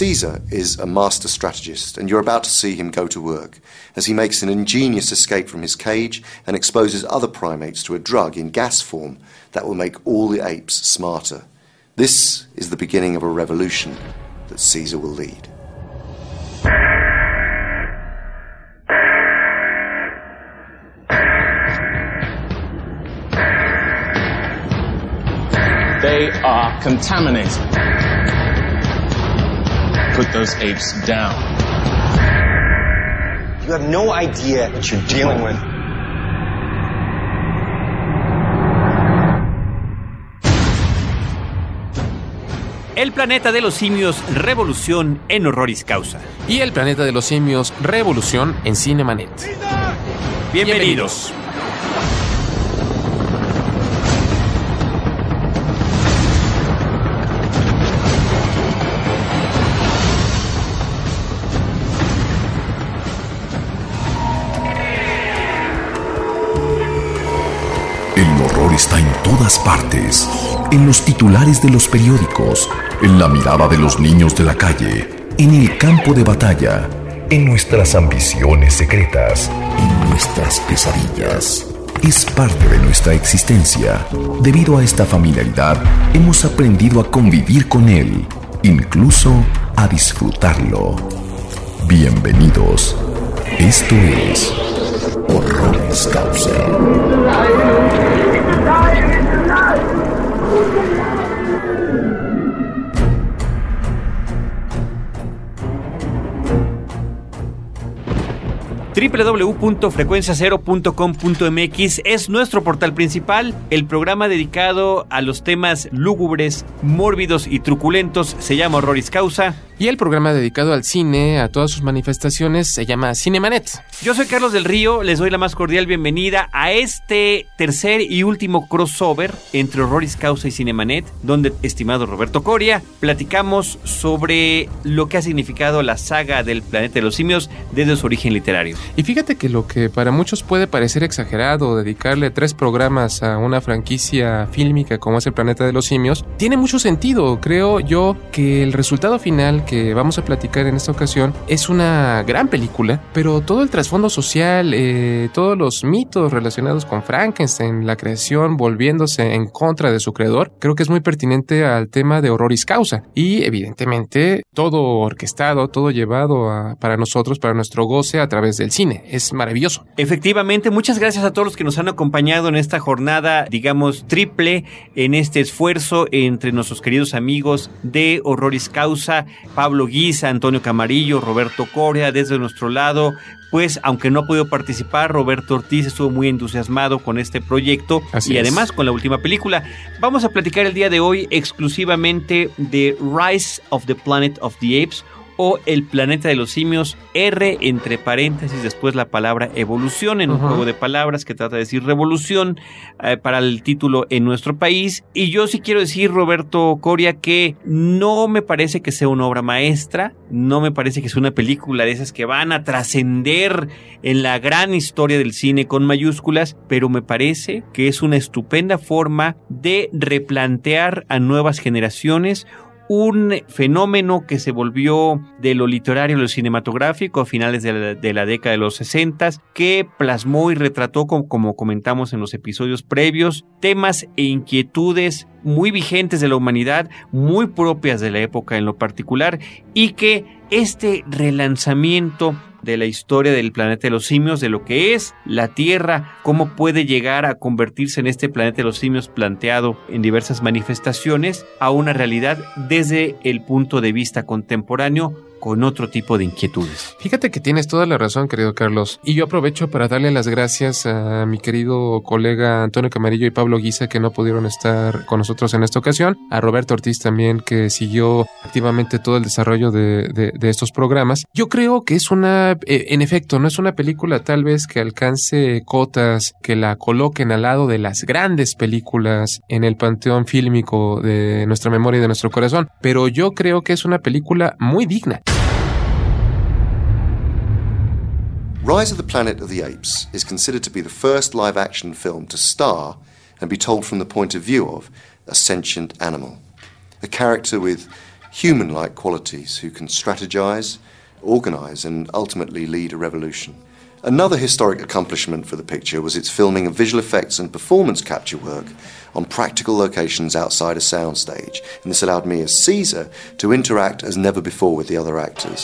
Caesar is a master strategist, and you're about to see him go to work as he makes an ingenious escape from his cage and exposes other primates to a drug in gas form that will make all the apes smarter. This is the beginning of a revolution that Caesar will lead. They are contaminated. Put those apes down. You have no idea what you're dealing with. El planeta de los simios, revolución en Horroris Causa. Y el planeta de los simios, revolución en Cinemanet. Bienvenidos. El horror está en todas partes, en los titulares de los periódicos, en la mirada de los niños de la calle, en el campo de batalla, en nuestras ambiciones secretas, en nuestras pesadillas. Es parte de nuestra existencia. Debido a esta familiaridad, hemos aprendido a convivir con él, incluso a disfrutarlo. Bienvenidos. Esto es Horroris Causa. www.frecuenciacero.com.mx es nuestro portal principal. El programa dedicado a los temas lúgubres, mórbidos y truculentos se llama Horroris Causa. Y el programa dedicado al cine, a todas sus manifestaciones, se llama Cinemanet. Yo soy Carlos del Río, les doy la más cordial bienvenida a este tercer y último crossover entre Horroris Causa y Cinemanet, donde, estimado Roberto Coria, platicamos sobre lo que ha significado la saga del planeta de los simios desde su origen literario. Y fíjate que lo que para muchos puede parecer exagerado, dedicarle 3 programas a una franquicia fílmica como es el planeta de los simios, tiene mucho sentido. Creo yo que el resultado final que vamos a platicar en esta ocasión es una gran película, pero todo el trasfondo social, todos los mitos relacionados con Frankenstein, la creación volviéndose en contra de su creador, creo que es muy pertinente al tema de Horroris Causa. Y evidentemente todo orquestado, todo llevado para nosotros, para nuestro goce a través del cine. Es maravilloso. Efectivamente, muchas gracias a todos los que nos han acompañado en esta jornada, digamos, triple, en este esfuerzo entre nuestros queridos amigos de Horroris Causa, Pablo Guisa, Antonio Camarillo, Roberto Coria. Desde nuestro lado, pues, aunque no ha podido participar, Roberto Ortiz estuvo muy entusiasmado con este proyecto. Así y además es. Con la última película. Vamos a platicar el día de hoy exclusivamente de Rise of the Planet of the Apes, o El planeta de los simios, R entre paréntesis, después la palabra evolución, en un juego de palabras que trata de decir revolución para el título en nuestro país. Y yo sí quiero decir, Roberto Coria, que no me parece que sea una obra maestra, no me parece que sea una película de esas que van a trascender en la gran historia del cine con mayúsculas, pero me parece que es una estupenda forma de replantear a nuevas generaciones un fenómeno que se volvió de lo literario a lo cinematográfico a finales de la década de los 60, que plasmó y retrató, como comentamos en los episodios previos, temas e inquietudes muy vigentes de la humanidad, muy propias de la época en lo particular, y que este relanzamiento de la historia del planeta de los simios, de lo que es la Tierra, cómo puede llegar a convertirse en este planeta de los simios planteado en diversas manifestaciones, a una realidad desde el punto de vista contemporáneo, con otro tipo de inquietudes. Fíjate que tienes toda la razón, querido Carlos, y yo aprovecho para darle las gracias a mi querido colega Antonio Camarillo y Pablo Guisa, que no pudieron estar con nosotros en esta ocasión, a Roberto Ortiz también, que siguió activamente todo el desarrollo de estos programas. Yo creo que es en efecto, no es una película tal vez que alcance cotas, que la coloquen al lado de las grandes películas en el panteón fílmico de nuestra memoria y de nuestro corazón, pero yo creo que es una película muy digna. Rise of the Planet of the Apes is considered to be the first live-action film to star and be told from the point of view of a sentient animal. A character with human-like qualities who can strategize, organize, and ultimately lead a revolution. Another historic accomplishment for the picture was its filming of visual effects and performance capture work on practical locations outside a soundstage, and this allowed me as Caesar to interact as never before with the other actors.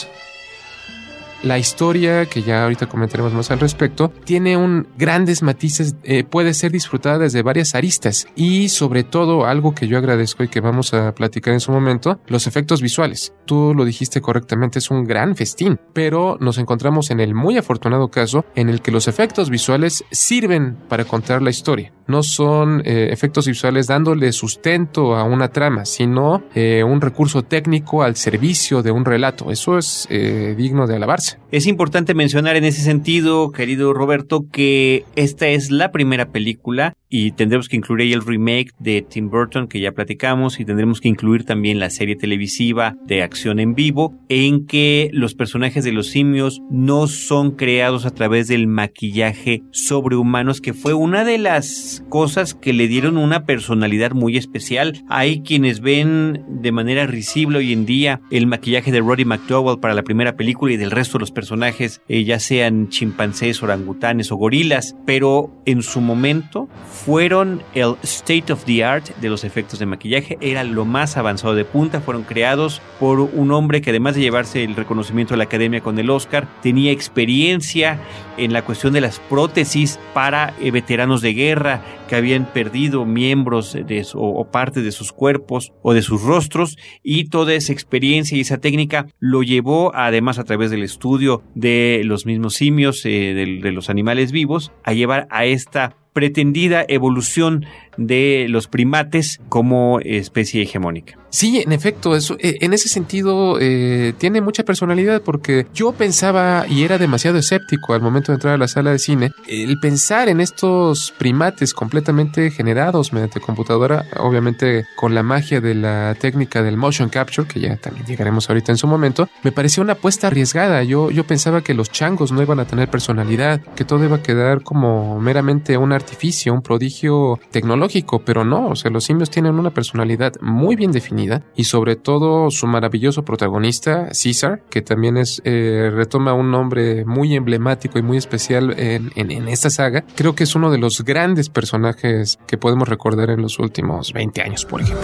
La historia, que ya ahorita comentaremos más al respecto, tiene grandes matices, puede ser disfrutada desde varias aristas y sobre todo algo que yo agradezco y que vamos a platicar en su momento, los efectos visuales. Tú lo dijiste correctamente, es un gran festín, pero nos encontramos en el muy afortunado caso en el que los efectos visuales sirven para contar la historia. No son efectos visuales dándole sustento a una trama, sino un recurso técnico al servicio de un relato. Eso es digno de alabarse. Es importante mencionar en ese sentido, querido Roberto, que esta es la primera película y tendremos que incluir ahí el remake de Tim Burton que ya platicamos y tendremos que incluir también la serie televisiva de acción en vivo en que los personajes de los simios no son creados a través del maquillaje sobrehumanos, que fue una de las cosas que le dieron una personalidad muy especial. Hay quienes ven de manera risible hoy en día el maquillaje de Roddy McDowall para la primera película y del resto de los personajes, ya sean chimpancés, orangutanes o gorilas, pero en su momento fueron el state of the art de los efectos de maquillaje, era lo más avanzado de punta, fueron creados por un hombre que además de llevarse el reconocimiento de la Academia con el Oscar, tenía experiencia en la cuestión de las prótesis para veteranos de guerra que habían perdido miembros o parte de sus cuerpos o de sus rostros, y toda esa experiencia y esa técnica lo llevó, además a través del estudio de los mismos simios, de los animales vivos, a llevar a esta pretendida evolución de los primates como especie hegemónica. Sí, en efecto, eso, en ese sentido tiene mucha personalidad, porque yo pensaba y era demasiado escéptico al momento de entrar a la sala de cine, el pensar en estos primates completamente generados mediante computadora, obviamente con la magia de la técnica del motion capture, que ya también llegaremos ahorita en su momento, me pareció una apuesta arriesgada. Yo pensaba que los changos no iban a tener personalidad, que todo iba a quedar como meramente un artificio, un prodigio tecnológico, pero no, o sea, los simios tienen una personalidad muy bien definida y sobre todo su maravilloso protagonista, Caesar, que también retoma un nombre muy emblemático y muy especial en esta saga. Creo que es uno de los grandes personajes que podemos recordar en los últimos 20 años, por ejemplo.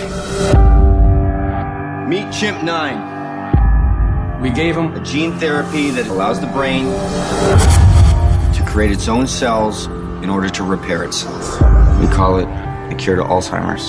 Meet Chimp 9. We gave him a gene therapy that allows the brain to create its own cells in order to repair itself. We call it the cure to Alzheimer's.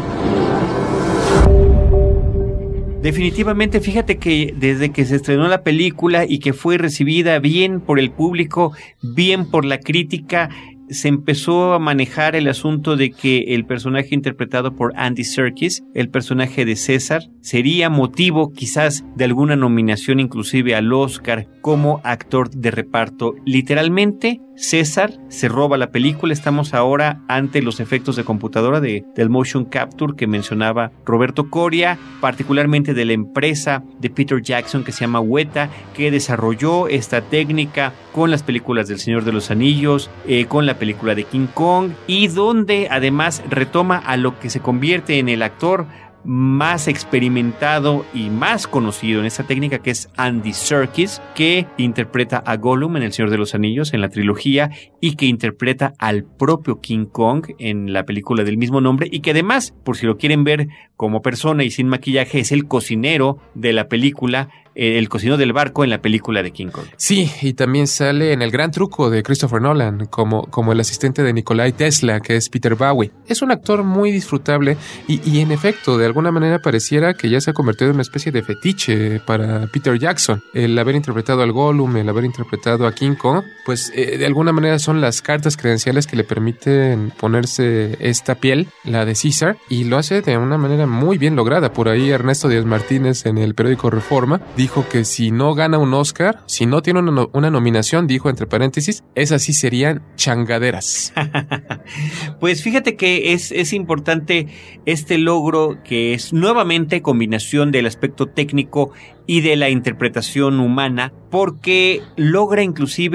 Definitivamente, fíjate que desde que se estrenó la película y que fue recibida bien por el público, bien por la crítica, se empezó a manejar el asunto de que el personaje interpretado por Andy Serkis, el personaje de César, sería motivo quizás de alguna nominación inclusive al Oscar como actor de reparto. Literalmente, César se roba la película. Estamos ahora ante los efectos de computadora del motion capture que mencionaba Roberto Coria, particularmente de la empresa de Peter Jackson que se llama Weta, que desarrolló esta técnica con las películas del Señor de los Anillos, con la película de King Kong, y donde además retoma a lo que se convierte en el actor más experimentado y más conocido en esta técnica, que es Andy Serkis, que interpreta a Gollum en El Señor de los Anillos, en la trilogía, y que interpreta al propio King Kong en la película del mismo nombre, y que además, por si lo quieren ver como persona y sin maquillaje, es el cocinero de la película, el cocinero del barco en la película de King Kong. Sí, y también sale en El Gran Truco de Christopher Nolan como el asistente de Nikolai Tesla, que es Peter Bowie. Es un actor muy disfrutable y en efecto, de alguna manera pareciera que ya se ha convertido en una especie de fetiche para Peter Jackson. El haber interpretado al Gollum, el haber interpretado a King Kong, pues de alguna manera son las cartas credenciales que le permiten ponerse esta piel, la de Caesar, y lo hace de una manera muy bien lograda. Por ahí Ernesto Díaz Martínez en el periódico Reforma dijo que si no gana un Oscar, si no tiene una nominación, dijo entre paréntesis, esas sí serían changaderas. Pues fíjate que es importante este logro, que es nuevamente combinación del aspecto técnico y de la interpretación humana, porque logra inclusive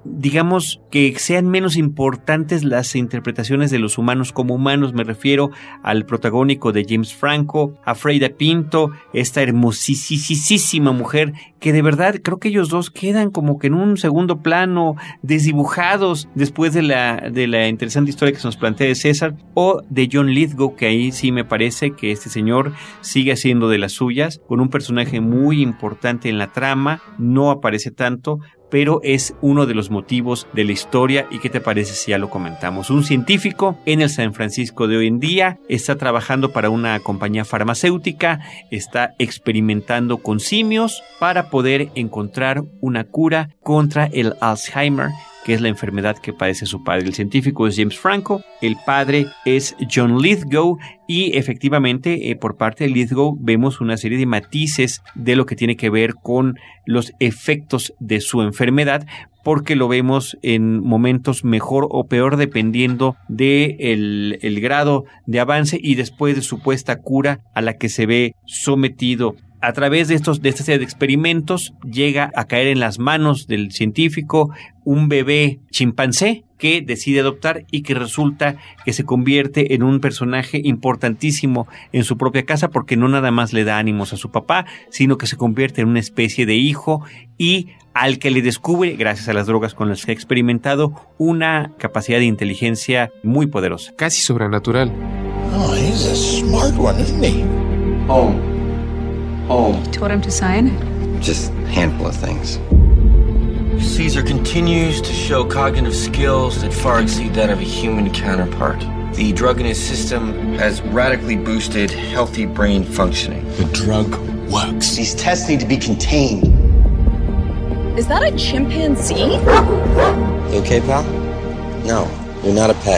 digamos, que sean menos importantes las interpretaciones de los humanos como humanos. Me refiero al protagónico de James Franco, a Freida Pinto, esta hermosísima mujer que de verdad creo que ellos dos quedan como que en un segundo plano, desdibujados después de la interesante historia que se nos plantea de César, o de John Lithgow, que ahí sí me parece que este señor sigue haciendo de las suyas, con un personaje muy importante en la trama, no aparece tanto, pero es uno de los motivos de la historia. ¿Y qué te parece si ya lo comentamos? Un científico en el San Francisco de hoy en día está trabajando para una compañía farmacéutica, está experimentando con simios para poder encontrar una cura contra el Alzheimer, que es la enfermedad que padece su padre. El científico es James Franco, el padre es John Lithgow, y efectivamente por parte de Lithgow vemos una serie de matices de lo que tiene que ver con los efectos de su enfermedad, porque lo vemos en momentos mejor o peor dependiendo de el grado de avance y después de supuesta cura a la que se ve sometido. A través de esta serie de experimentos llega a caer en las manos del científico un bebé chimpancé que decide adoptar y que resulta que se convierte en un personaje importantísimo en su propia casa, porque no nada más le da ánimos a su papá, sino que se convierte en una especie de hijo y al que le descubre, gracias a las drogas con las que ha experimentado, una capacidad de inteligencia muy poderosa. Casi sobrenatural. Oh, he's a smart one, isn't he? Home. You taught him to sign? Just a handful of things. Caesar continues to show cognitive skills that far exceed that of a human counterpart. The drug in his system has radically boosted healthy brain functioning. The drug works. These tests need to be contained. Is that a chimpanzee? You okay, pal? No, you're not a pet.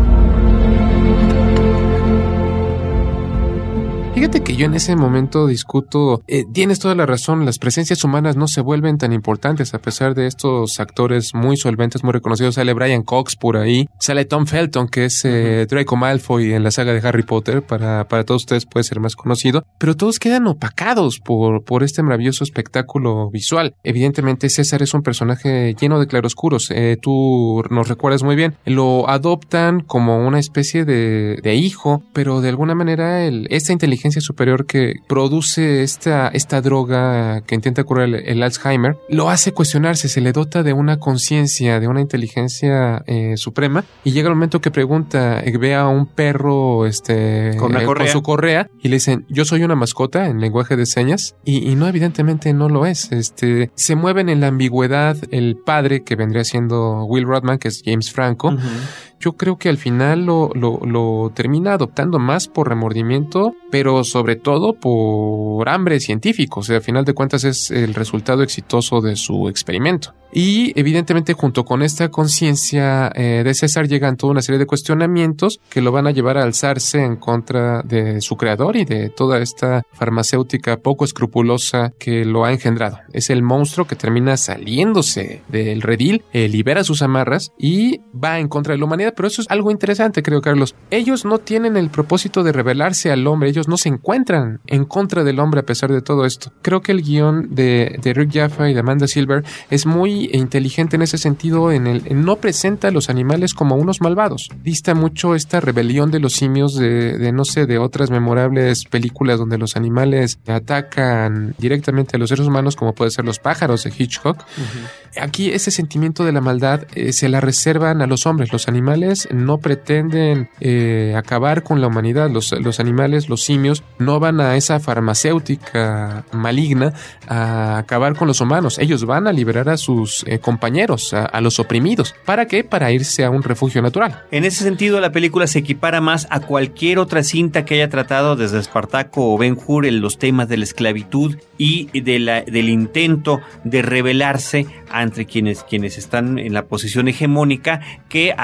Fíjate que yo en ese momento discuto, tienes toda la razón, las presencias humanas no se vuelven tan importantes a pesar de estos actores muy solventes, muy reconocidos. Sale Brian Cox por ahí, sale Tom Felton, que es Draco Malfoy en la saga de Harry Potter, para todos ustedes puede ser más conocido, pero todos quedan opacados por este maravilloso espectáculo visual. Evidentemente César es un personaje lleno de claroscuros, tú nos recuerdas muy bien, lo adoptan como una especie de hijo, pero de alguna manera esta inteligencia superior que produce esta droga que intenta curar el Alzheimer, lo hace cuestionarse, se le dota de una conciencia, de una inteligencia suprema, y llega el momento que pregunta, ve a un perro con su correa y le dicen, yo soy una mascota en lenguaje de señas, y no, evidentemente no lo es. Se mueven en la ambigüedad el padre, que vendría siendo Will Rodman, que es James Franco. Uh-huh. Yo creo que al final lo termina adoptando más por remordimiento, pero sobre todo por hambre científico. O sea, al final de cuentas es el resultado exitoso de su experimento. Y evidentemente junto con esta conciencia de César llegan toda una serie de cuestionamientos que lo van a llevar a alzarse en contra de su creador y de toda esta farmacéutica poco escrupulosa que lo ha engendrado. Es el monstruo que termina saliéndose del redil, libera sus amarras y va en contra de la humanidad. Pero eso es algo interesante, creo, Carlos. Ellos no tienen el propósito de rebelarse al hombre, ellos no se encuentran en contra del hombre a pesar de todo esto. Creo que el guión de Rick Jaffa y de Amanda Silver es muy inteligente en ese sentido, en no presenta a los animales como unos malvados. Dista mucho esta rebelión de los simios de otras memorables películas donde los animales atacan directamente a los seres humanos, como puede ser Los pájaros de Hitchcock. Uh-huh. Aquí ese sentimiento de la maldad se la reservan a los hombres. Los animales no pretenden acabar con la humanidad. Los animales, los simios, no van a esa farmacéutica maligna a acabar con los humanos. Ellos van a liberar a sus compañeros, a los oprimidos. ¿Para qué? Para irse a un refugio natural. En ese sentido, la película se equipara más a cualquier otra cinta que haya tratado desde Espartaco o Ben-Hur en los temas de la esclavitud y del intento de rebelarse entre quienes están en la posición hegemónica, que a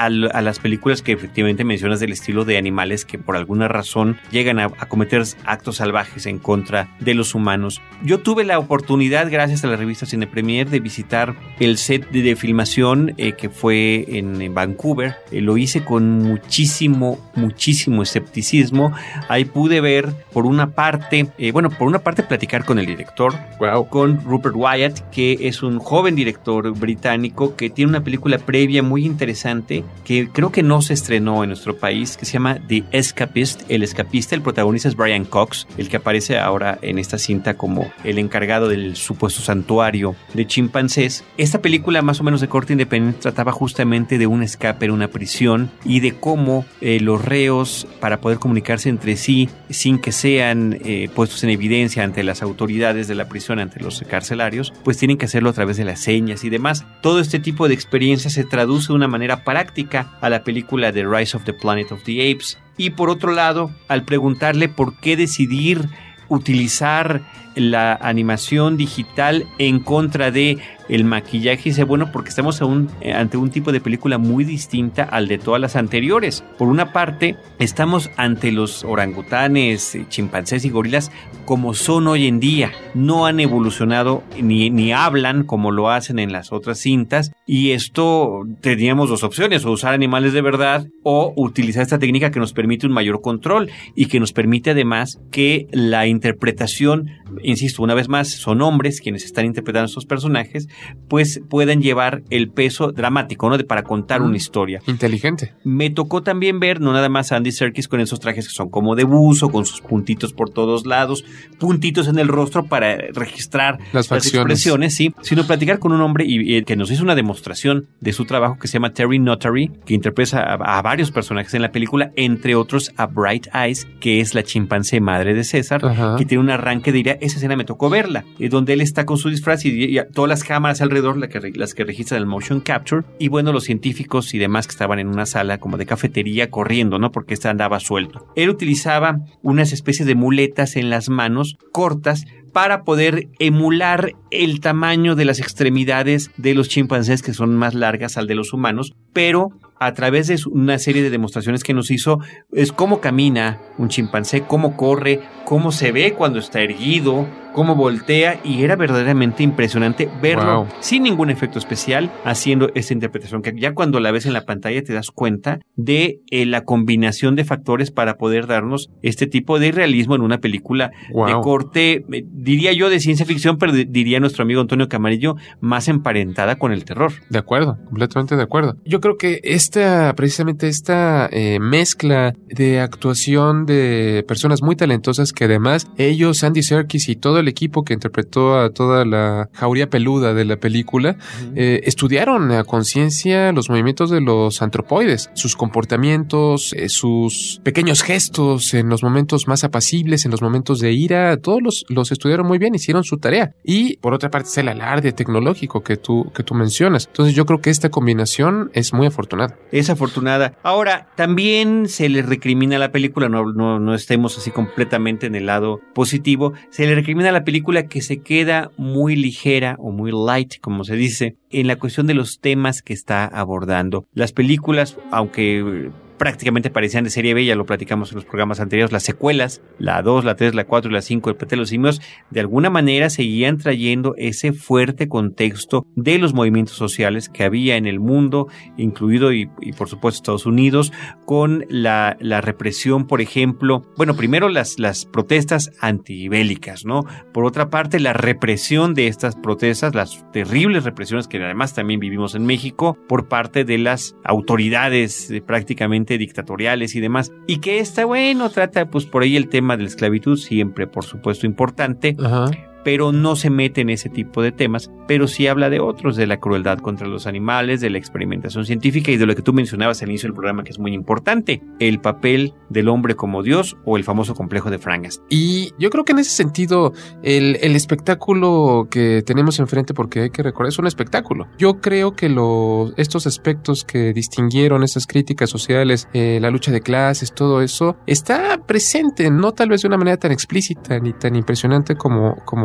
las películas que efectivamente mencionas del estilo de animales que por alguna razón llegan a cometer actos salvajes en contra de los humanos. Yo tuve la oportunidad, gracias a la revista Cine Premier, de visitar el set de filmación que fue en Vancouver. Lo hice con muchísimo escepticismo. Ahí pude ver, por una parte platicar con el director, con Rupert Wyatt, que es un joven director británico que tiene una película previa muy interesante que creo que no se estrenó en nuestro país, que se llama The Escapist, El Escapista. El protagonista es Brian Cox, el que aparece ahora en esta cinta como el encargado del supuesto santuario de chimpancés. Esta película, más o menos de corte independiente, trataba justamente de un escape en una prisión y de cómo los reos, para poder comunicarse entre sí sin que sean puestos en evidencia ante las autoridades de la prisión, ante los carcelarios, pues tienen que hacerlo a través de las señas y demás. Todo este tipo de experiencia se traduce de una manera práctica a la película The Rise of the Planet of the Apes. Y por otro lado, al preguntarle por qué decidir utilizar la animación digital en contra de el maquillaje, dice, bueno, porque estamos ante un tipo de película muy distinta al de todas las anteriores. Por una parte, estamos ante los orangutanes, chimpancés y gorilas como son hoy en día. No han evolucionado ni hablan como lo hacen en las otras cintas, y esto teníamos dos opciones: o usar animales de verdad o utilizar esta técnica que nos permite un mayor control y que nos permite además que la interpretación, insisto, una vez más, son hombres quienes están interpretando a estos personajes, pues puedan llevar el peso dramático, ¿no? Para contar una historia. Inteligente. Me tocó también ver, no nada más a Andy Serkis con esos trajes que son como de buzo, con sus puntitos por todos lados, puntitos en el rostro para registrar las expresiones, sí, sino platicar con un hombre que nos hizo una demostración de su trabajo, que se llama Terry Notary, que interpreta a varios personajes en la película, entre otros a Bright Eyes, que es la chimpancé madre de César, que tiene un arranque de ira. Esa escena me tocó verla, donde él está con su disfraz y todas las cámaras alrededor, las que registran el motion capture, y bueno, los científicos y demás que estaban en una sala como de cafetería corriendo, ¿no? Porque este andaba suelto. Él utilizaba unas especies de muletas en las manos cortas para poder emular el tamaño de las extremidades de los chimpancés, que son más largas al de los humanos, pero a través de una serie de demostraciones que nos hizo, es cómo camina un chimpancé, cómo corre, cómo se ve cuando está erguido, cómo voltea, y era verdaderamente impresionante verlo sin ningún efecto especial haciendo esta interpretación, que ya cuando la ves en la pantalla te das cuenta de la combinación de factores para poder darnos este tipo de realismo en una película de corte, diría yo, de ciencia ficción, pero diría nuestro amigo Antonio Camarillo, más emparentada con el terror. De acuerdo, completamente de acuerdo. Yo creo que precisamente esta mezcla de actuación de personas muy talentosas, que además ellos, Andy Serkis y todo el equipo que interpretó a toda la jauría peluda de la película, estudiaron a conciencia los movimientos de los antropoides, sus comportamientos, sus pequeños gestos en los momentos más apacibles, en los momentos de ira, todos los estudiaron muy bien, hicieron su tarea. Y por otra parte es el alarde tecnológico que tú mencionas. Entonces yo creo que esta combinación es muy afortunada. Es afortunada. Ahora, también se le recrimina a la película, no estemos así completamente en el lado positivo, se le recrimina a la película que se queda muy ligera o muy light, como se dice, en la cuestión de los temas que está abordando. Las películas, aunque prácticamente parecían de serie B, ya lo platicamos en los programas anteriores, las secuelas, la 2, la 3, la 4 y la 5 de Planeta de los Simios, de alguna manera seguían trayendo ese fuerte contexto de los movimientos sociales que había en el mundo, incluido y por supuesto Estados Unidos, con la represión, por ejemplo, bueno, primero las protestas antibélicas, ¿no? Por otra parte, la represión de estas protestas, las terribles represiones que además también vivimos en México por parte de las autoridades prácticamente dictatoriales y demás, y que trata pues por ahí el tema de la esclavitud, siempre por supuesto importante, pero no se mete en ese tipo de temas, pero sí habla de otros, de la crueldad contra los animales, de la experimentación científica y de lo que tú mencionabas al inicio del programa, que es muy importante, el papel del hombre como Dios o el famoso complejo de Frankenstein. Y yo creo que en ese sentido el espectáculo que tenemos enfrente, porque hay que recordar, es un espectáculo. Yo creo que estos aspectos que distinguieron, esas críticas sociales, la lucha de clases, todo eso, está presente, no tal vez de una manera tan explícita ni tan impresionante como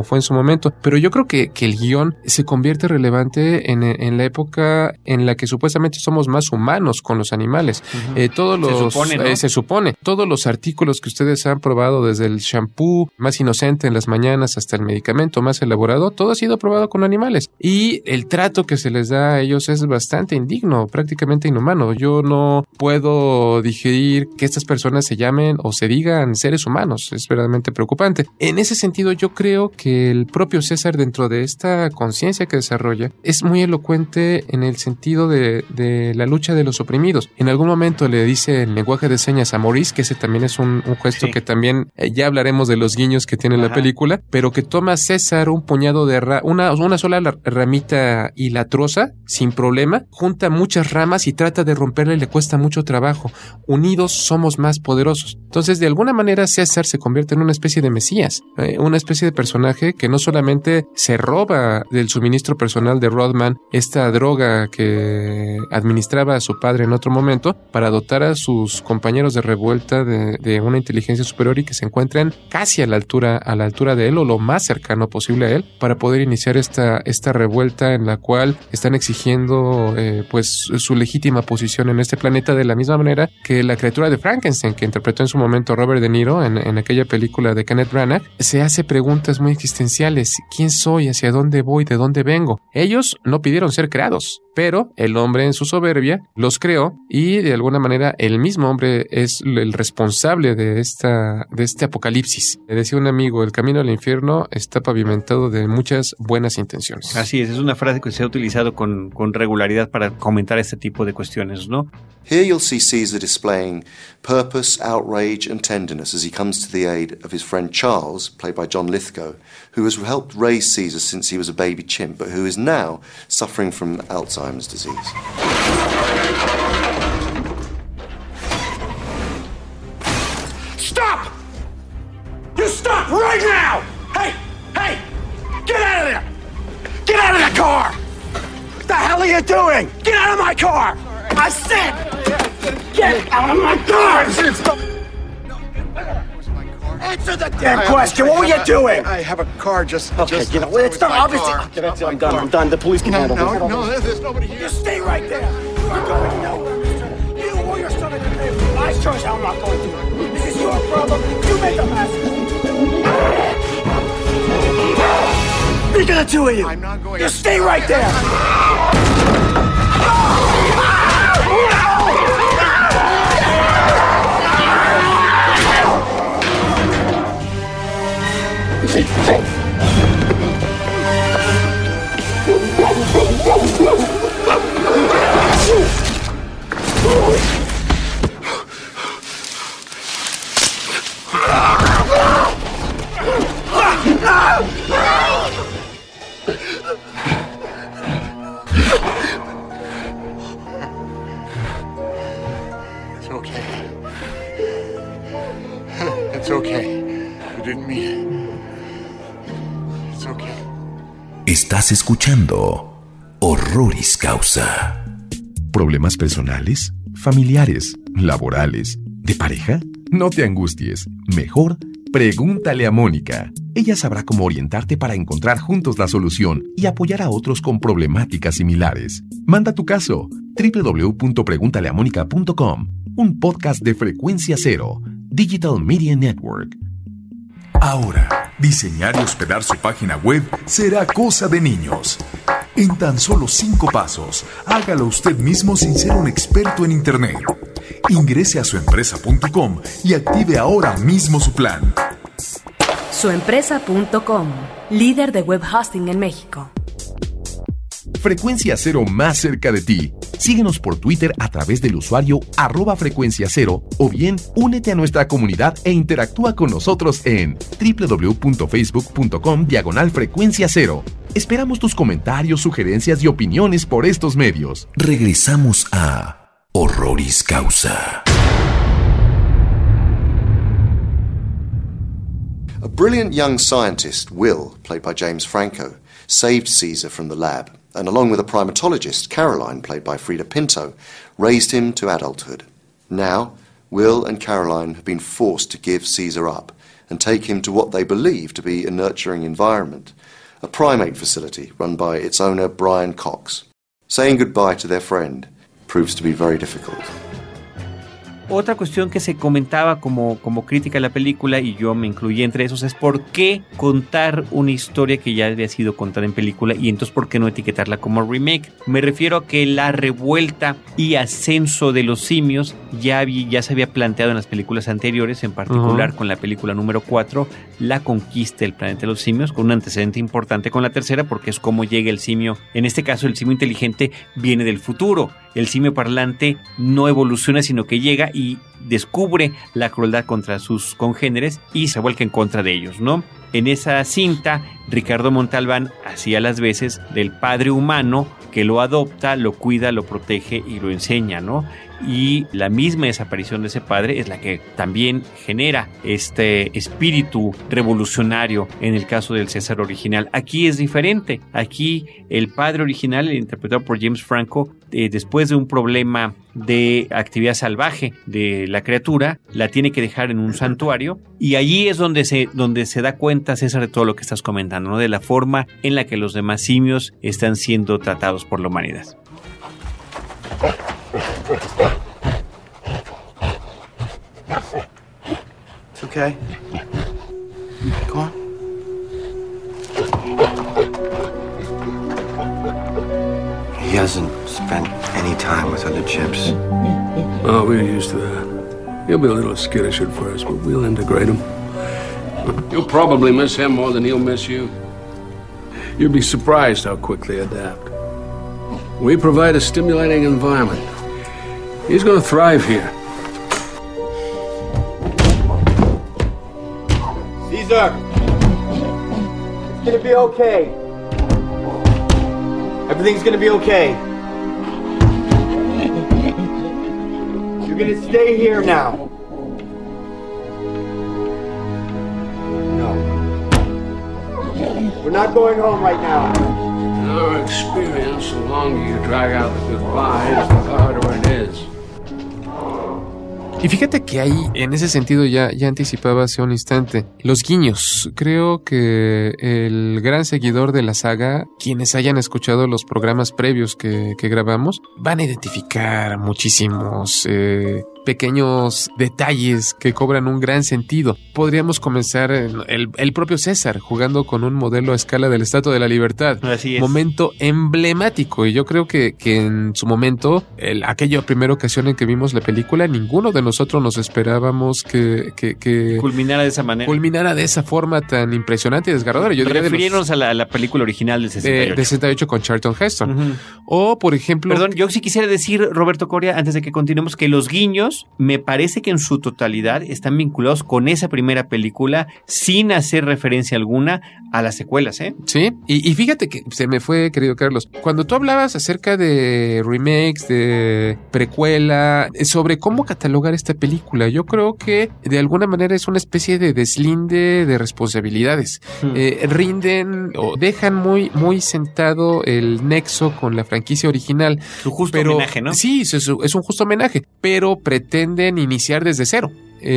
fue en su momento. Pero yo creo que el guión se convierte relevante en la época en la que supuestamente somos más humanos con los animales. Se supone. Todos los artículos que ustedes han probado, desde el shampoo más inocente en las mañanas hasta el medicamento más elaborado, todo ha sido probado con animales. Y el trato que se les da a ellos es bastante indigno, prácticamente inhumano. Yo no puedo digerir que estas personas se llamen o se digan seres humanos. Es verdaderamente preocupante. En ese sentido, yo creo que el propio César, dentro de esta conciencia que desarrolla, es muy elocuente en el sentido de la lucha de los oprimidos. En algún momento le dice en lenguaje de señas a Maurice, que ese también es un gesto que también, ya hablaremos de los guiños que tiene la película, pero que toma César un puñado de una sola ramita hilatrosa, sin problema, junta muchas ramas y trata de romperla y le cuesta mucho trabajo. Unidos somos más poderosos. Entonces, de alguna manera, César se convierte en una especie de mesías, una especie de personaje que no solamente se roba del suministro personal de Rodman esta droga que administraba a su padre en otro momento para dotar a sus compañeros de revuelta de una inteligencia superior y que se encuentren casi a la altura de él o lo más cercano posible a él para poder iniciar esta revuelta en la cual están exigiendo pues su legítima posición en este planeta, de la misma manera que la criatura de Frankenstein que interpretó en su momento Robert De Niro en aquella película de Kenneth Branagh, se hace preguntas muy existenciales. ¿Quién soy? ¿Hacia dónde voy? ¿De dónde vengo? Ellos no pidieron ser creados, pero el hombre en su soberbia los creó y de alguna manera el mismo hombre es el responsable de este apocalipsis. Le decía un amigo, el camino al infierno está pavimentado de muchas buenas intenciones. Así es una frase que se ha utilizado con regularidad para comentar este tipo de cuestiones, ¿no? Here you'll see Caesar displaying purpose, outrage and tenderness as he comes to the aid of his friend Charles, played by John Lithgow, who has helped raise Caesar since he was a baby chimp, but who is now suffering from Alzheimer's disease. Stop! You stop right now! Hey! Hey! Get out of there! Get out of the car! What the hell are you doing? Get out of my car! I said, get out of my car! Answer the damn question. What were you doing? I have a car just... Okay, just you know, it's not obviously... I'm I'm done. The police can handle this. No, there's nobody here. You stay right there. You're going nowhere, mister. You or your son are going to pay. I sure as hell am not going to. This is your problem. You make a mess. Speak of the two of you. I'm not going You stay right there. It's okay. It's okay. You didn't mean it. It's okay. Estás escuchando Horroris Causa. ¿Problemas personales, familiares, laborales, de pareja? No te angusties. Mejor, pregúntale a Mónica. Ella sabrá cómo orientarte para encontrar juntos la solución y apoyar a otros con problemáticas similares. Manda tu caso. www.preguntaleamónica.com. Un podcast de Frecuencia Cero, Digital Media Network. Ahora, diseñar y hospedar su página web será cosa de niños. En tan solo 5 pasos, hágalo usted mismo sin ser un experto en Internet. Ingrese a suempresa.com y active ahora mismo su plan. Suempresa.com, líder de web hosting en México. Frecuencia Cero más cerca de ti. Síguenos por Twitter a través del usuario @frecuenciacero o bien únete a nuestra comunidad e interactúa con nosotros en www.facebook.com/frecuenciacero. Esperamos tus comentarios, sugerencias y opiniones por estos medios. Regresamos a Horroris Causa. A brilliant young scientist, Will, played by James Franco, saved Caesar from the lab, and along with a primatologist, Caroline, played by Frida Pinto, raised him to adulthood. Now, Will and Caroline have been forced to give Caesar up and take him to what they believe to be a nurturing environment, a primate facility run by its owner, Brian Cox. Saying goodbye to their friend proves to be very difficult. Otra cuestión que se comentaba como crítica a la película, y yo me incluí entre esos, es por qué contar una historia que ya había sido contada en película y entonces por qué no etiquetarla como remake. Me refiero a que la revuelta y ascenso de los simios ya se había planteado en las películas anteriores, en particular con la película número 4, La conquista del planeta de los simios, con un antecedente importante con la tercera, porque es cómo llega el simio. En este caso, el simio inteligente viene del futuro. El simio parlante no evoluciona, sino que llega y descubre la crueldad contra sus congéneres y se vuelca en contra de ellos, ¿no? En esa cinta, Ricardo Montalbán hacía las veces del padre humano que lo adopta, lo cuida, lo protege y lo enseña, ¿no? Y la misma desaparición de ese padre es la que también genera este espíritu revolucionario en el caso del César original. Aquí es diferente. Aquí el padre original, interpretado por James Franco, después de un problema de actividad salvaje de la criatura, la tiene que dejar en un santuario, y allí es donde se da cuenta, César, de todo lo que estás comentando, ¿no? De la forma en la que los demás simios están siendo tratados por la humanidad. It's okay. Go on. He hasn't spent any time with other chimps. Oh, we're used to that. He'll be a little skittish at first, but we'll integrate him. You'll probably miss him more than he'll miss you. You'll be surprised how quick they adapt. We provide a stimulating environment. He's going to thrive here. Caesar! It's gonna be okay. Everything's gonna be okay. You're gonna stay here now. No. We're not going home right now. In our experience, the longer you drag out the goodbyes, the harder it is. Y fíjate que ahí, en ese sentido, ya anticipaba hace un instante, los guiños. Creo que el gran seguidor de la saga, quienes hayan escuchado los programas previos que grabamos, van a identificar muchísimos pequeños detalles que cobran un gran sentido. Podríamos comenzar el propio César jugando con un modelo a escala de la Estatua de la Libertad. Así es. Momento emblemático, y yo creo que en su momento, aquella primera ocasión en que vimos la película, ninguno de nosotros nos esperábamos que culminara de esa manera. Culminara de esa forma tan impresionante y desgarradora. Yo diría refiriéndonos a la película original del 68. De 68 con Charlton Heston. O, por ejemplo... Perdón, yo sí quisiera decir, Roberto Coria, antes de que continuemos, que los guiños me parece que en su totalidad están vinculados con esa primera película sin hacer referencia alguna a las secuelas, ¿eh? Sí, y fíjate que se me fue, querido Carlos, cuando tú hablabas acerca de remakes, de precuela, sobre cómo catalogar esta película, yo creo que de alguna manera es una especie de deslinde de responsabilidades. Rinden o dejan muy, muy sentado el nexo con la franquicia original. Su justo homenaje, ¿no? Sí, es un justo homenaje, pero pretenden iniciar desde cero.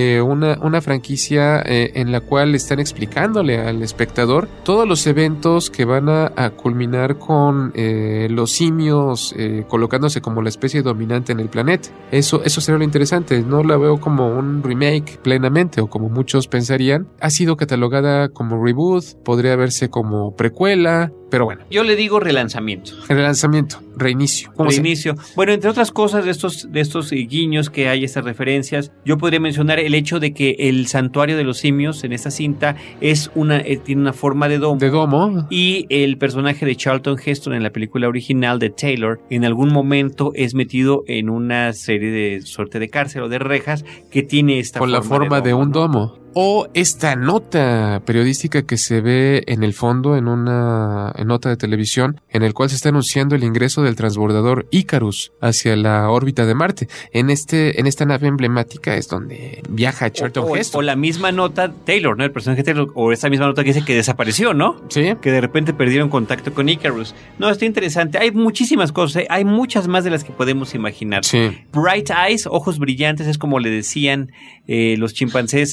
Una franquicia en la cual están explicándole al espectador todos los eventos que van a culminar con los simios colocándose como la especie dominante en el planeta. Eso sería lo interesante. No la veo como un remake plenamente, o como muchos pensarían. Ha sido catalogada como reboot, podría verse como precuela, pero bueno. Yo le digo relanzamiento. Reinicio. Reinicio. Bueno, entre otras cosas de estos guiños que hay, estas referencias, yo podría mencionar el hecho de que el santuario de los simios en esta cinta tiene una forma de domo. De domo. Y el personaje de Charlton Heston en la película original de Taylor, en algún momento es metido en una serie de suerte de cárcel o de rejas que tiene esta forma. Con la forma de un domo. O esta nota periodística que se ve en el fondo en una nota de televisión, en el cual se está anunciando el ingreso del transbordador Icarus hacia la órbita de Marte. En esta nave emblemática es donde viaja Charlton Heston. O la misma nota Taylor, ¿no? El personaje Taylor, o esta misma nota que dice que desapareció, ¿no? Sí. Que de repente perdieron contacto con Icarus. No, está interesante. Hay muchísimas cosas, hay muchas más de las que podemos imaginar. Sí. Bright eyes, ojos brillantes, es como le decían los chimpancés a Taylor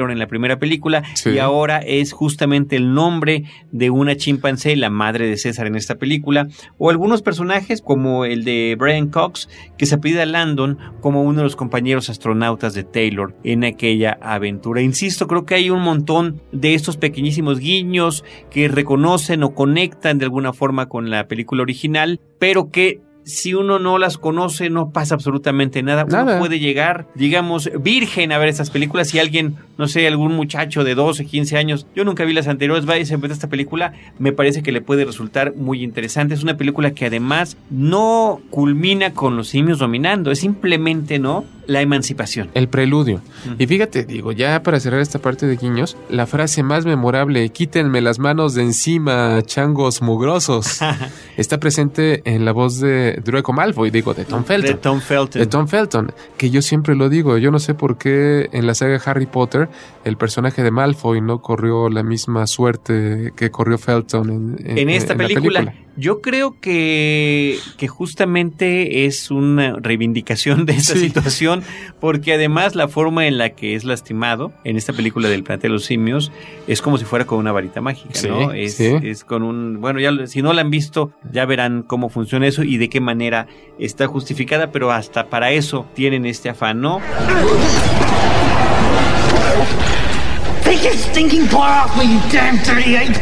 Taylor en la primera película, y ahora es justamente el nombre de una chimpancé, la madre de César en esta película, o algunos personajes como el de Brian Cox, que se apellida Landon, como uno de los compañeros astronautas de Taylor en aquella aventura. Insisto, creo que hay un montón de estos pequeñísimos guiños que reconocen o conectan de alguna forma con la película original, pero que si uno no las conoce, no pasa absolutamente nada. Uno puede llegar, digamos, virgen a ver estas películas. Si alguien, no sé, algún muchacho de 12, 15 años, yo nunca vi las anteriores, va y se mete a esta película, me parece que le puede resultar muy interesante. Es una película que además no culmina con los simios dominando, es simplemente, ¿no?, la emancipación. El preludio. Y fíjate, digo, ya para cerrar esta parte de guiños, la frase más memorable, quítenme las manos de encima, changos mugrosos, está presente en la voz de Draco Malfoy, digo, de Tom Felton. De Tom Felton, que yo siempre lo digo, yo no sé por qué en la saga Harry Potter el personaje de Malfoy no corrió la misma suerte que corrió Felton en esta película. Yo creo que justamente es una reivindicación de esa situación, porque además la forma en la que es lastimado en esta película del Planeta de los Simios es como si fuera con una varita mágica, ¿no? Es con un... Bueno, ya si no la han visto, ya verán cómo funciona eso y de qué manera está justificada, pero hasta para eso tienen este afán, ¿no? Take your stinking paw off me, you damn dirty ape!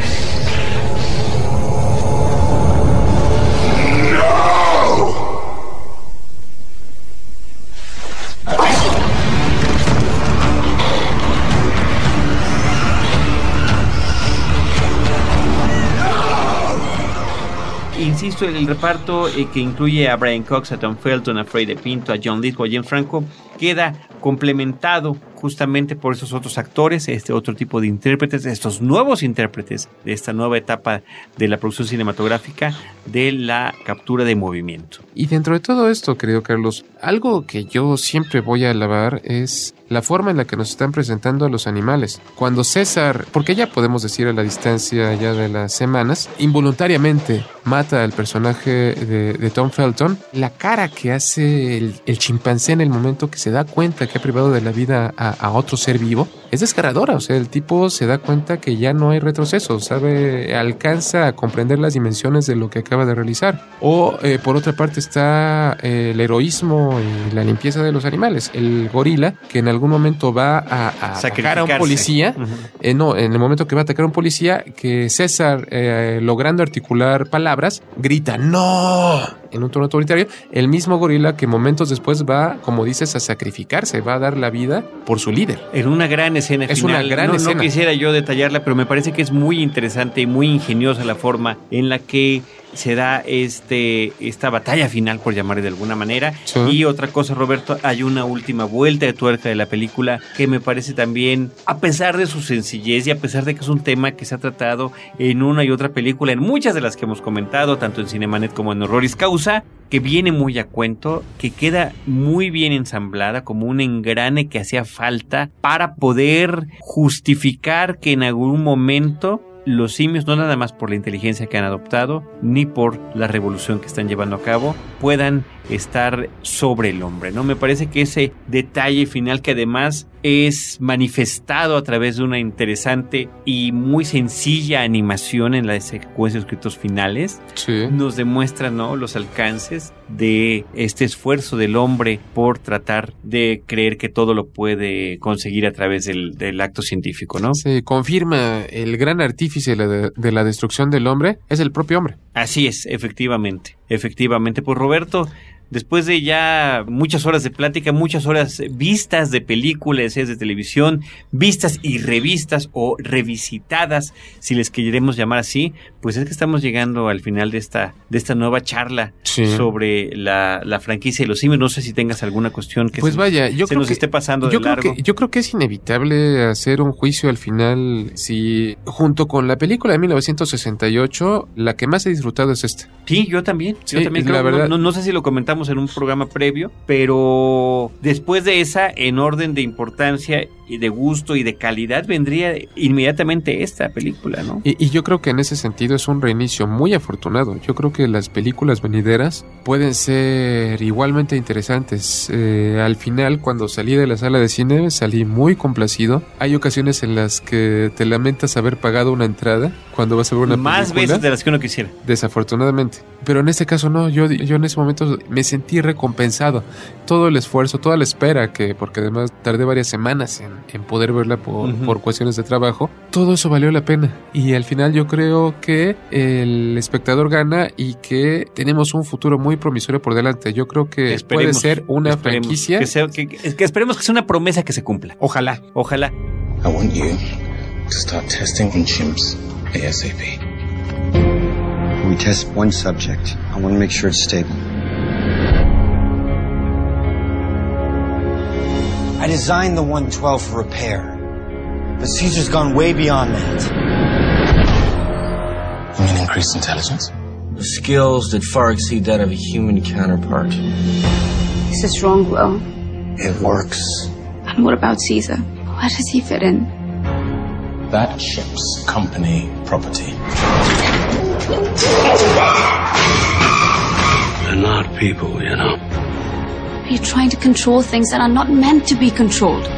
Insisto, el reparto que incluye a Brian Cox, a Tom Felton, a Freddie Pinto, a John Lithgow, a James Franco, queda complementado justamente por esos otros actores, este otro tipo de intérpretes, estos nuevos intérpretes de esta nueva etapa de la producción cinematográfica de la captura de movimiento. Y dentro de todo esto, querido Carlos, algo que yo siempre voy a alabar es la forma en la que nos están presentando a los animales. Cuando César, porque ya podemos decir a la distancia ya de las semanas, involuntariamente mata al personaje de Tom Felton, la cara que hace el chimpancé en el momento que se da cuenta que ha privado de la vida a otro ser vivo es desgarradora. O sea, el tipo se da cuenta que ya no hay retroceso, alcanza a comprender las dimensiones de lo que acaba de realizar. O por otra parte está el heroísmo y la limpieza de los animales. El gorila, que en algún momento va a atacar a un policía, en el momento que va a atacar a un policía, que César, logrando articular palabras, grita ¡no! en un tono autoritario. El mismo gorila que momentos después va, como dices, a sacrificarse, va a dar la vida por su líder. En una gran escena final. Una gran escena. No quisiera yo detallarla, pero me parece que es muy interesante y muy ingeniosa la forma en la que se da esta batalla final, por llamarle de alguna manera. Sí. Y otra cosa, Roberto, hay una última vuelta de tuerca de la película que me parece también, a pesar de su sencillez y a pesar de que es un tema que se ha tratado en una y otra película, en muchas de las que hemos comentado, tanto en Cinemanet como en Horroris Causa, que viene muy a cuento, que queda muy bien ensamblada, como un engrane que hacía falta para poder justificar que en algún momento los simios, no nada más por la inteligencia que han adoptado, ni por la revolución que están llevando a cabo, puedan estar sobre el hombre, ¿no? Me parece que ese detalle final, que además es manifestado a través de una interesante y muy sencilla animación en las secuencias de escritos finales, sí, nos demuestra, ¿no?, los alcances de este esfuerzo del hombre por tratar de creer que todo lo puede conseguir a través del acto científico, ¿no? Se confirma el gran artífice de la destrucción del hombre es el propio hombre. Así es, efectivamente. Pues Roberto, después de ya muchas horas de plática, muchas horas vistas de películas, series de televisión, vistas y revistas o revisitadas, si les queremos llamar así, pues es que estamos llegando al final de esta nueva charla, sí, sobre la franquicia de los simios. No sé si tengas alguna cuestión que nos esté pasando de largo. Yo creo que es inevitable hacer un juicio al final, si junto con la película de 1968, la que más he disfrutado es esta. Sí, yo también creo, la verdad. No sé si lo comentamos hablamos en un programa previo, pero después de esa, en orden de importancia y de gusto y de calidad, vendría inmediatamente esta película, ¿no? Y yo creo que en ese sentido es un reinicio muy afortunado. Yo creo que las películas venideras pueden ser igualmente interesantes. Al final, cuando salí de la sala de cine, salí muy complacido. Hay ocasiones en las que te lamentas haber pagado una entrada cuando vas a ver una película. Más veces de las que uno quisiera. Desafortunadamente. Pero en este caso no, yo en ese momento me sentí recompensado. Todo el esfuerzo, toda la espera, porque además tardé varias semanas en poder verla por cuestiones de trabajo, todo eso valió la pena. Y al final yo creo que el espectador gana y que tenemos un futuro muy promisorio por delante. Yo creo que puede ser una franquicia. Que esperemos que sea una promesa que se cumpla. Ojalá. I want you to start testing on chimps ASAP. We test one subject. I want to make sure it's stable. I designed the 112 for repair, but Caesar's gone way beyond that. You mean increased intelligence? Skills that far exceed that of a human counterpart. This is wrong, Will. It works. And what about Caesar? Where does he fit in? That ship's company property. They're not people, you know. Are you trying to control things that are not meant to be controlled?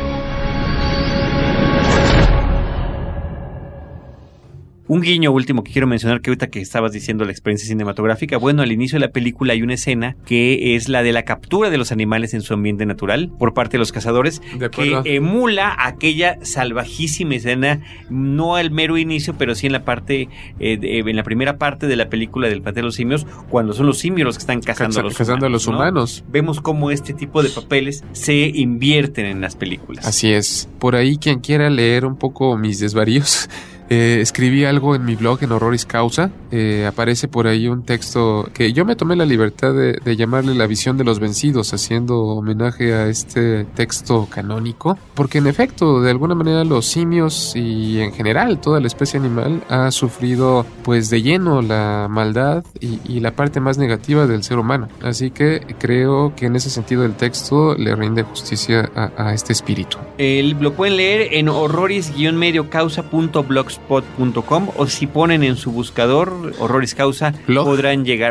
Un guiño último que quiero mencionar, que ahorita que estabas diciendo la experiencia cinematográfica, bueno, al inicio de la película hay una escena que es la de la captura de los animales en su ambiente natural por parte de los cazadores, que emula aquella salvajísima escena, no al mero inicio, pero sí en la parte, en la primera parte de la película del Planeta de los Simios, cuando son los simios los que están cazando a los humanos. Vemos cómo este tipo de papeles se invierten en las películas. Así es. Por ahí, quien quiera leer un poco mis desvaríos, escribí algo en mi blog en Horroris Causa. Aparece por ahí un texto que yo me tomé la libertad de llamarle La visión de los vencidos, haciendo homenaje a este texto canónico, porque en efecto, de alguna manera, los simios y en general toda la especie animal ha sufrido pues de lleno la maldad y la parte más negativa del ser humano. Así que creo que en ese sentido el texto le rinde justicia a este espíritu. Lo pueden leer en horroris-mediocausa.blogspot.com, o si ponen en su buscador Horroris Causa, podrán llegar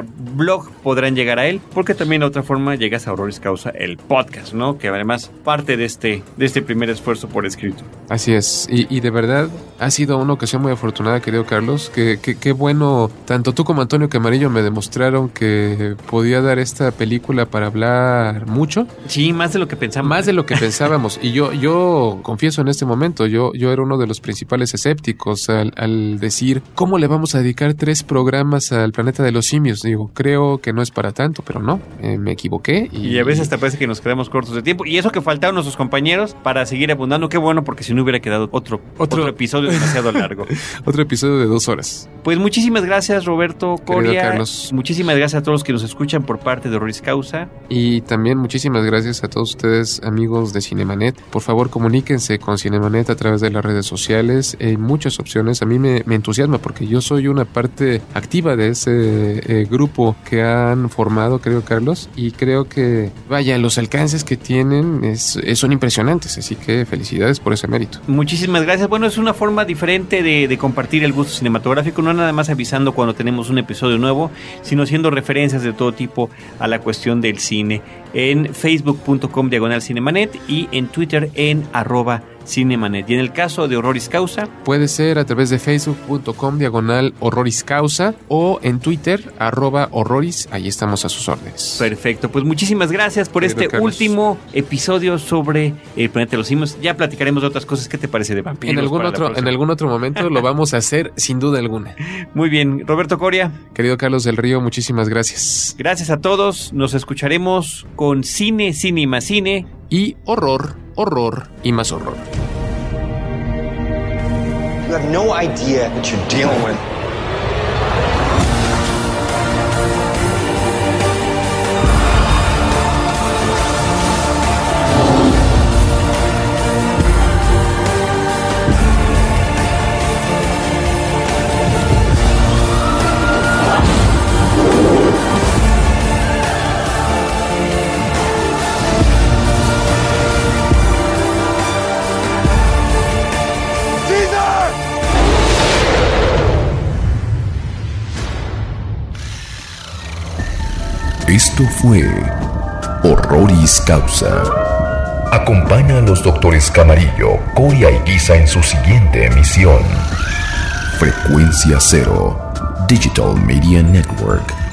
a él, porque también de otra forma llegas a Horroris Causa, el podcast, ¿no? Que además parte de este primer esfuerzo por escrito. Así es, y de verdad ha sido una ocasión muy afortunada, querido Carlos, que bueno, tanto tú como Antonio Camarillo me demostraron que podía dar esta película para hablar mucho. Sí, más de lo que pensamos. Más de lo que pensábamos, y yo confieso en este momento, yo era uno de los principales escépticos al decir, ¿cómo le vamos a dedicar 3 programas al Planeta de los Simios? Digo, creo que no es para tanto, pero no, me equivoqué. Y a veces hasta parece que nos quedamos cortos de tiempo. Y eso que faltaron nuestros compañeros para seguir abundando, qué bueno, porque si no hubiera quedado otro episodio demasiado largo. Otro episodio de 2 horas. Pues muchísimas gracias, Roberto Coria. Carlos. Muchísimas gracias a todos los que nos escuchan por parte de Horroris Causa. Y también muchísimas gracias a todos ustedes, amigos de Cinemanet. Por favor, comuníquense con Cinemanet a través de las redes sociales. Hay muchas opciones. A mí me entusiasma porque yo soy una parte activa de ese grupo que han formado, creo, Carlos, y creo que, vaya, los alcances que tienen son impresionantes, así que felicidades por ese mérito. Muchísimas gracias. Bueno, es una forma diferente de compartir el gusto cinematográfico, no nada más avisando cuando tenemos un episodio nuevo, sino haciendo referencias de todo tipo a la cuestión del cine en facebook.com/Cinemanet y en Twitter en @Cinemanet. Y en el caso de Horroris Causa, puede ser a través de facebook.com/Horroris Causa o en Twitter @Horroris. Ahí estamos a sus órdenes. Perfecto, pues muchísimas gracias por este último episodio sobre el Planeta de los Simios. Ya platicaremos de otras cosas. ¿Qué te parece de vampiros? En algún otro momento lo vamos a hacer sin duda alguna. Muy bien, Roberto Coria. Querido Carlos del Río, muchísimas gracias. Gracias a todos. Nos escucharemos con cine y más cine y horror y más horror. You have no idea what you're dealing with. Esto fue Horroris Causa. Acompaña a los doctores Camarillo, Coria y Guisa en su siguiente emisión. Frecuencia Cero, Digital Media Network.